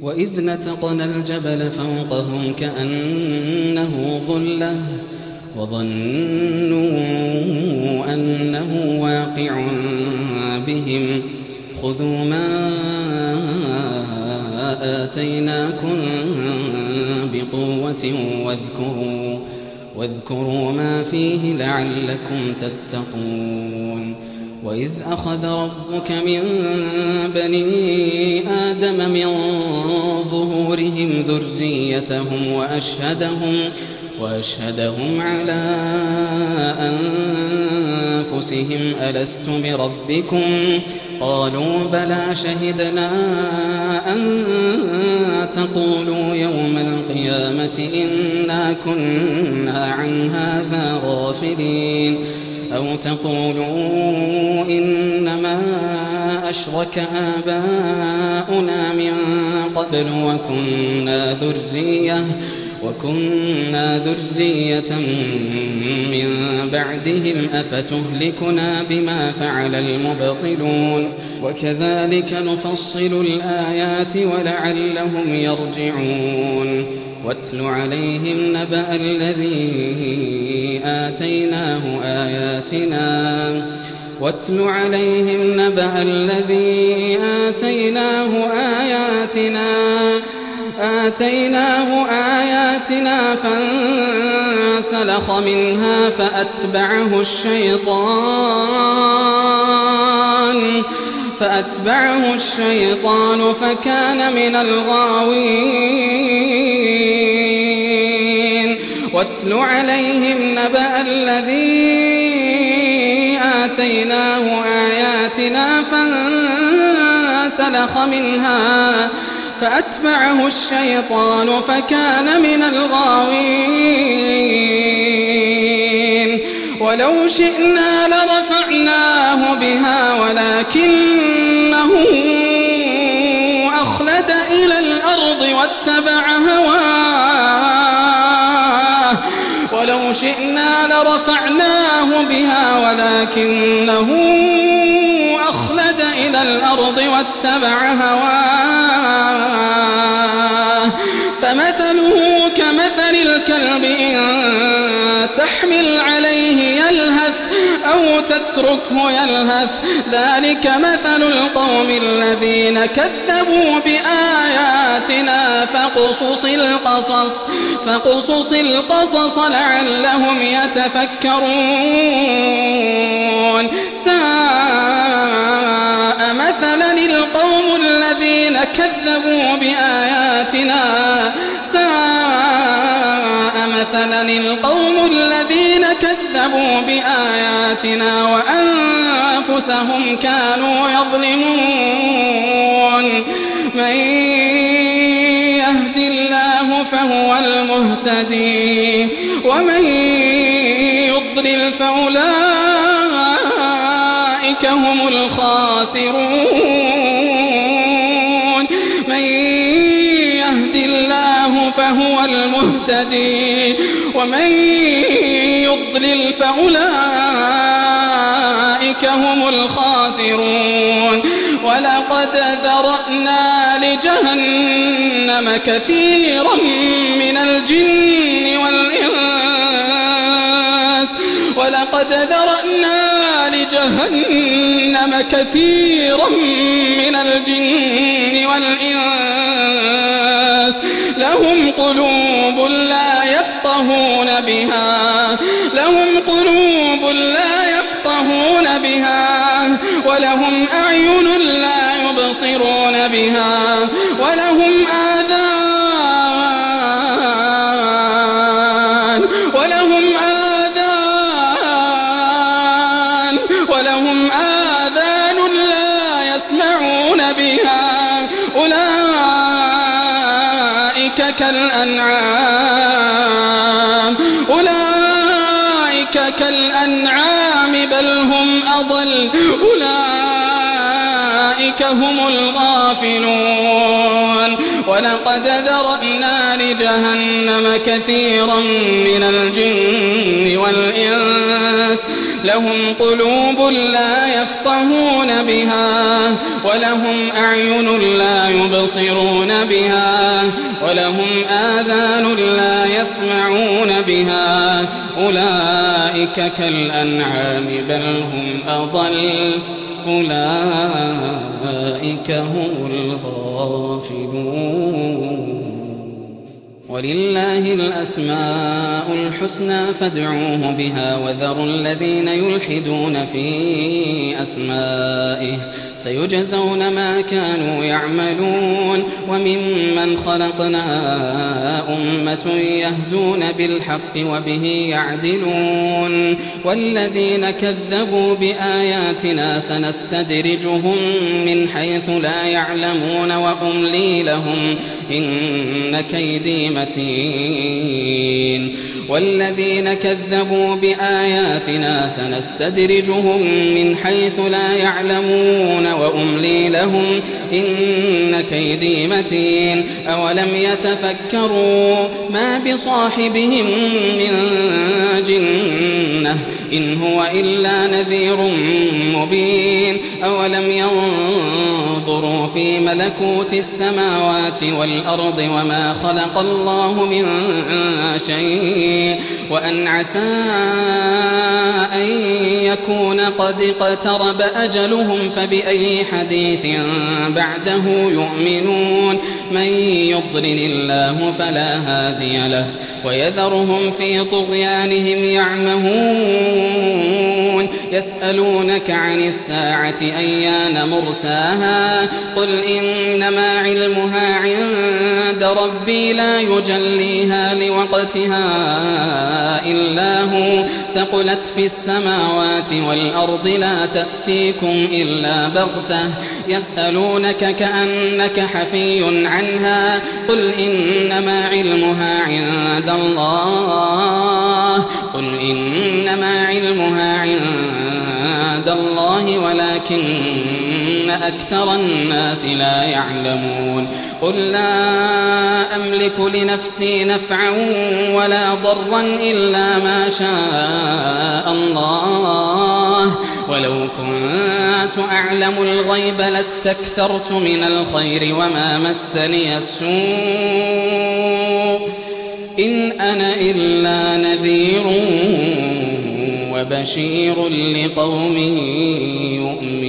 وإذ نتقنا الجبل فوقهم كأنه ظلة وظنوا أنه واقع بهم خذوا ما آتيناكم بقوة واذكروا ما فيه لعلكم تتقون. وإذ أخذ ربك من بني آدم من ظهورهم ذريتهم وأشهدهم على أنفسهم ألست بربكم قالوا بلى شهدنا أن تقولوا يوم القيامة إنا كنا عن هذا غافلين أو تقولوا إنما أشرك آباؤنا من قبل وكنا ذرية من بعدهم أفتهلكنا بما فعل المبطلون وكذلك نفصل الآيات ولعلهم يرجعون. واتل عليهم نبأ الذي آتيناه آياتنا فانسلخ منها فأتبعه الشيطان فكان من الغاوين. واتل عليهم نبأ الذي آتيناه آياتنا فانسلخ منها فأتبعه الشيطان فكان من الغاوين. ولو شئنا لرفعناه بها ولكنه أخلد إلى الأرض واتبع هواه فمثله كمثل الكلب إن تحمل عليه يلهث أو تتركه يلهث ذلك مثل القوم الذين كذبوا بآياتنا فاقصص القصص لعلهم يتفكرون. ساء مثلا القوم الذين كذبوا بآياتنا وأنفسهم كانوا يظلمون. من يهد الله فهو المهتدي ومن يضلل فأولئك هم الخاسرون. من يهد الله فهو المهتدي ومن يضلل فأولئك هم الخاسرون. ولقد ذرأنا لجهنم كثيرا من الجن والإنس لهم قلوب لا يفقهون بها ولهم أعين لا يبصرون بها ولهم آذان لا يسمعون بها أولئك كالأنعام بل هم أضل أولئك هم الغافلون. ولقد ذرأنا لجهنم كثيرا من الجن والإنس لهم قلوب لا يفقهون بها ولهم أعين لا يبصرون بها ولهم آذان لا يسمعون بها أولئك كالأنعام بل هم أضل أولئك هم الغافلون ولله الأسماء الحسنى فادعوه بها وذروا الذين يلحدون في أسمائه سيجزون ما كانوا يعملون وممن خلقنا أمة يهدون بالحق وبه يعدلون والذين كذبوا بآياتنا سنستدرجهم من حيث لا يعلمون وأملي لهم إن كيدي متين والذين كذبوا بآياتنا سنستدرجهم من حيث لا يعلمون وأملي لهم إن كيدي متين أولم يتفكروا ما بصاحبهم من جنة إن هو إلا نذير مبين أولم ينظروا في ملكوت السماوات والأرض وما خلق الله من شيء وأن عسى أن يكون قد اقترب أجلهم فبأي حديث بعده يؤمنون من يضلل الله فلا هادي له ويذرهم في طغيانهم يعمهون يسألونك عن الساعة أيان مرساها قل إنما علمها عند ربي لا يجليها لوقتها إلا هو ثقلت في السماوات والأرض لا تأتيكم إلا بغتة يسألونك كأنك حفي عنها قل إنما علمها عند الله ولكن أكثر الناس لا يعلمون قل لا أملك لنفسي نفعا ولا ضرا إلا ما شاء الله ولو كنت أعلم الغيب لاستكثرت من الخير وما مسني السوء إن أنا إلا نذير وبشير لقوم يؤمنون